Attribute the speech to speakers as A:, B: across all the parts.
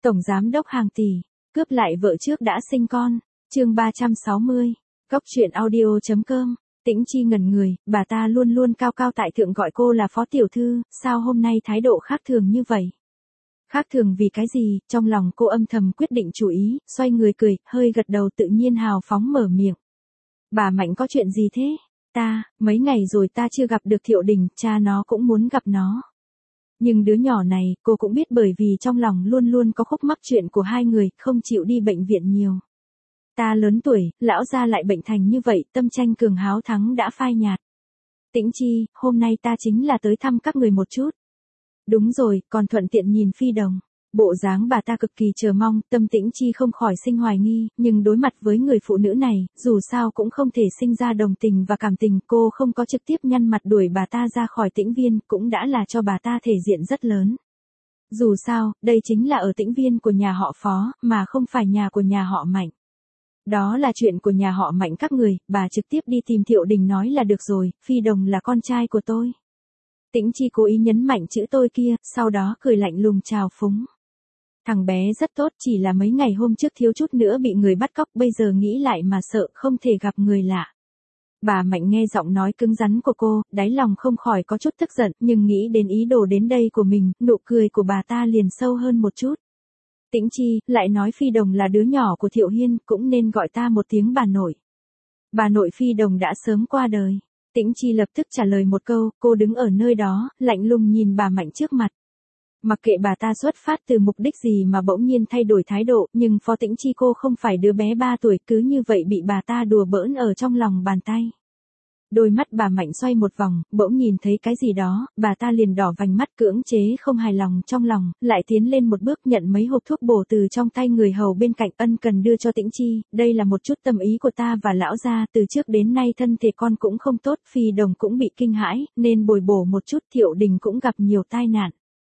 A: Tổng giám đốc hàng tỷ, cướp lại vợ trước đã sinh con. Chương 360. Cóc truyện audio.com. Tĩnh Chi ngẩn người, bà ta luôn luôn cao cao tại thượng gọi cô là phó tiểu thư, sao hôm nay thái độ khác thường như vậy? Khác thường vì cái gì? Trong lòng cô âm thầm quyết định chủ ý, xoay người cười, hơi gật đầu tự nhiên hào phóng mở miệng. Bà Mạnh có chuyện gì thế? Mấy ngày rồi ta chưa gặp được Thiệu Đình, cha nó cũng muốn gặp nó. Nhưng đứa nhỏ này, cô cũng biết bởi vì trong lòng luôn luôn có khúc mắc chuyện của hai người, không chịu đi bệnh viện nhiều. Ta lớn tuổi, lão gia lại bệnh thành như vậy, tâm tranh cường háo thắng đã phai nhạt. Tĩnh Chi, hôm nay ta chính là tới thăm các người một chút. Đúng rồi, còn thuận tiện nhìn Phi Đồng. Bộ dáng bà ta cực kỳ chờ mong, tâm Tĩnh Chi không khỏi sinh hoài nghi, nhưng đối mặt với người phụ nữ này, dù sao cũng không thể sinh ra đồng tình và cảm tình, cô không có trực tiếp nhăn mặt đuổi bà ta ra khỏi Tĩnh Viên, cũng đã là cho bà ta thể diện rất lớn. Dù sao, đây chính là ở Tĩnh Viên của nhà họ Phó, mà không phải nhà của nhà họ Mạnh. Đó là chuyện của nhà họ Mạnh các người, bà trực tiếp đi tìm Thiệu Đình nói là được rồi, Phi Đồng là con trai của tôi. Tĩnh Chi cố ý nhấn mạnh chữ tôi kia, sau đó cười lạnh lùng chào phúng. Thằng bé rất tốt, chỉ là mấy ngày hôm trước thiếu chút nữa bị người bắt cóc, bây giờ nghĩ lại mà sợ không thể gặp người lạ. Bà Mạnh nghe giọng nói cứng rắn của cô, đáy lòng không khỏi có chút tức giận, nhưng nghĩ đến ý đồ đến đây của mình, nụ cười của bà ta liền sâu hơn một chút. Tĩnh Chi, lại nói Phi Đồng là đứa nhỏ của Thiệu Hiên, cũng nên gọi ta một tiếng bà nội. Bà nội Phi Đồng đã sớm qua đời. Tĩnh Chi lập tức trả lời một câu, cô đứng ở nơi đó, lạnh lùng nhìn bà Mạnh trước mặt. Mặc kệ bà ta xuất phát từ mục đích gì mà bỗng nhiên thay đổi thái độ, nhưng Phó Tĩnh Chi cô không phải đứa bé 3 tuổi, cứ như vậy bị bà ta đùa bỡn ở trong lòng bàn tay. Đôi mắt bà Mạnh xoay một vòng, bỗng nhìn thấy cái gì đó, bà ta liền đỏ vành mắt cưỡng chế không hài lòng trong lòng, lại tiến lên một bước nhận mấy hộp thuốc bổ từ trong tay người hầu bên cạnh ân cần đưa cho Tĩnh Chi, đây là một chút tâm ý của ta và lão gia, từ trước đến nay thân thể con cũng không tốt, Phi Đồng cũng bị kinh hãi, nên bồi bổ một chút, Thiệu Đình cũng gặp nhiều tai nạn.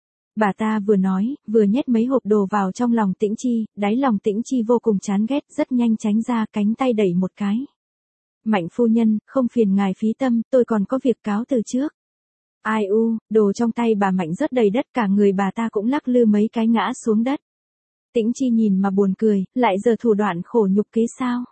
A: Bà ta vừa nói, vừa nhét mấy hộp đồ vào trong lòng Tĩnh Chi, đáy lòng Tĩnh Chi vô cùng chán ghét, rất nhanh tránh ra, cánh tay đẩy một cái. Mạnh phu nhân, không phiền ngài phí tâm, tôi còn có việc cáo từ trước. Ai u, đồ trong tay bà Mạnh rất đầy đất, cả người bà ta cũng lắc lư mấy cái ngã xuống đất. Tĩnh Chi nhìn mà buồn cười, lại giờ thủ đoạn khổ nhục kế sao?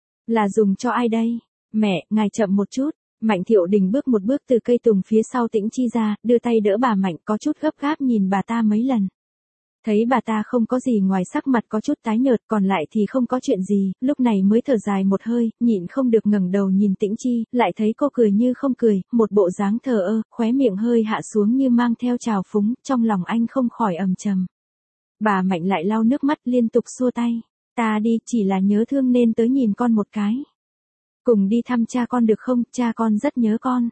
A: Là dùng cho ai đây? Mẹ, ngài chậm một chút. Mạnh Thiệu Đình bước một bước từ cây tùng phía sau Tĩnh Chi ra, đưa tay đỡ bà Mạnh, có chút gấp gáp nhìn bà ta mấy lần. Thấy bà ta không có gì ngoài sắc mặt có chút tái nhợt, còn lại thì không có chuyện gì, lúc này mới thở dài một hơi, nhịn không được ngẩng đầu nhìn Tĩnh Chi, lại thấy cô cười như không cười, một bộ dáng thờ ơ, khóe miệng hơi hạ xuống như mang theo trào phúng, trong lòng anh không khỏi ầm trầm. Bà Mạnh lại lau nước mắt liên tục xua tay. Ta đi, chỉ là nhớ thương nên tới nhìn con một cái. Cùng đi thăm cha con được không, cha con rất nhớ con.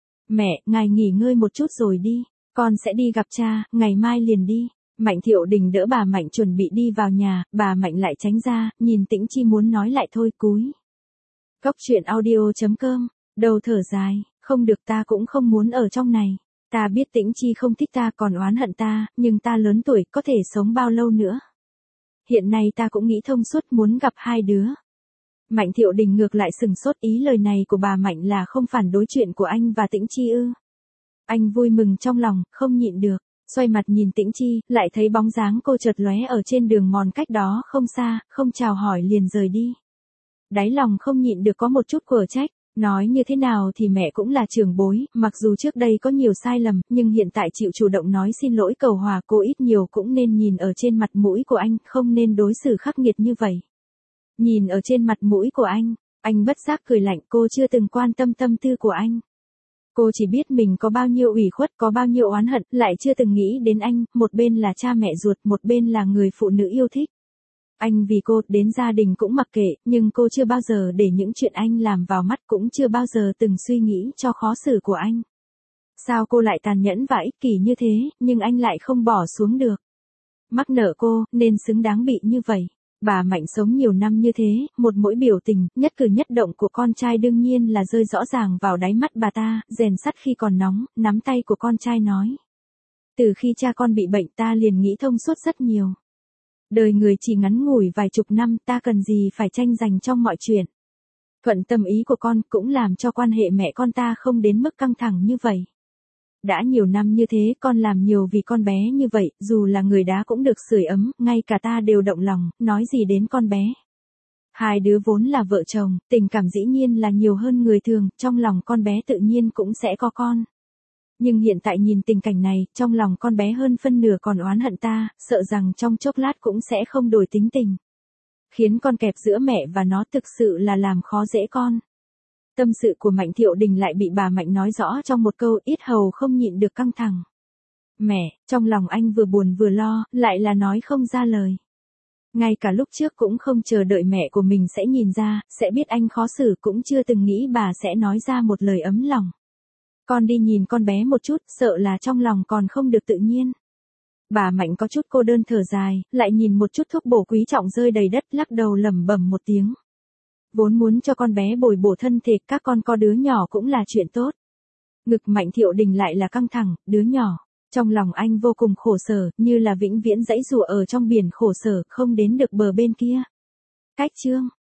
A: Mẹ, ngài nghỉ ngơi một chút rồi đi, con sẽ đi gặp cha, ngày mai liền đi. Mạnh Thiệu Đình đỡ bà Mạnh chuẩn bị đi vào nhà, bà Mạnh lại tránh ra, nhìn Tĩnh Chi muốn nói lại thôi cúi. Cóc truyện audio.com, đầu thở dài, không được, ta cũng không muốn ở trong này. Ta biết Tĩnh Chi không thích ta còn oán hận ta, nhưng ta lớn tuổi, có thể sống bao lâu nữa. Hiện nay ta cũng nghĩ thông suốt muốn gặp hai đứa. Mạnh Thiệu Đình ngược lại sừng sốt, ý lời này của bà Mạnh là không phản đối chuyện của anh và Tĩnh Chi ư. Anh vui mừng trong lòng, không nhịn được. Xoay mặt nhìn Tĩnh Chi, lại thấy bóng dáng cô chợt lóe ở trên đường mòn cách đó không xa, không chào hỏi liền rời đi. Đáy lòng không nhịn được có một chút quở trách, nói như thế nào thì mẹ cũng là trưởng bối, mặc dù trước đây có nhiều sai lầm, nhưng hiện tại chịu chủ động nói xin lỗi cầu hòa cô ít nhiều cũng nên nhìn ở trên mặt mũi của anh, không nên đối xử khắc nghiệt như vậy. Nhìn ở trên mặt mũi của anh bất giác cười lạnh, cô chưa từng quan tâm tâm tư của anh. Cô chỉ biết mình có bao nhiêu ủy khuất, có bao nhiêu oán hận, lại chưa từng nghĩ đến anh, một bên là cha mẹ ruột, một bên là người phụ nữ yêu thích. Anh vì cô, đến gia đình cũng mặc kệ, nhưng cô chưa bao giờ để những chuyện anh làm vào mắt, cũng chưa bao giờ từng suy nghĩ cho khó xử của anh. Sao cô lại tàn nhẫn và ích kỷ như thế, nhưng anh lại không bỏ xuống được. Mắc nợ cô, nên xứng đáng bị như vậy. Bà Mạnh sống nhiều năm như thế, một mỗi biểu tình, nhất cử nhất động của con trai đương nhiên là rơi rõ ràng vào đáy mắt bà ta, rèn sắt khi còn nóng, nắm tay của con trai nói. Từ khi cha con bị bệnh ta liền nghĩ thông suốt rất nhiều. Đời người chỉ ngắn ngủi vài chục năm, ta cần gì phải tranh giành trong mọi chuyện. Thuận tâm ý của con cũng làm cho quan hệ mẹ con ta không đến mức căng thẳng như vậy. Đã nhiều năm như thế con làm nhiều vì con bé như vậy, dù là người đá cũng được sưởi ấm, ngay cả ta đều động lòng, nói gì đến con bé. Hai đứa vốn là vợ chồng, tình cảm dĩ nhiên là nhiều hơn người thường, trong lòng con bé tự nhiên cũng sẽ có con. Nhưng hiện tại nhìn tình cảnh này, trong lòng con bé hơn phân nửa còn oán hận ta, sợ rằng trong chốc lát cũng sẽ không đổi tính tình. Khiến con kẹp giữa mẹ và nó thực sự là làm khó dễ con. Tâm sự của Mạnh Thiệu Đình lại bị bà Mạnh nói rõ trong một câu, yết hầu không nhịn được căng thẳng. Mẹ, trong lòng anh vừa buồn vừa lo, lại là nói không ra lời. Ngay cả lúc trước cũng không chờ đợi mẹ của mình sẽ nhìn ra, sẽ biết anh khó xử, cũng chưa từng nghĩ bà sẽ nói ra một lời ấm lòng. Con đi nhìn con bé một chút, sợ là trong lòng còn không được tự nhiên. Bà Mạnh có chút cô đơn thở dài, lại nhìn một chút thuốc bổ quý trọng rơi đầy đất, lắc đầu lẩm bẩm một tiếng. Vốn muốn cho con bé bồi bổ thân thể, các con có đứa nhỏ cũng là chuyện tốt. Ngực Mạnh Thiệu Đình lại là căng thẳng, đứa nhỏ. Trong lòng anh vô cùng khổ sở, như là vĩnh viễn giãy giụa ở trong biển khổ sở, không đến được bờ bên kia. Cách chương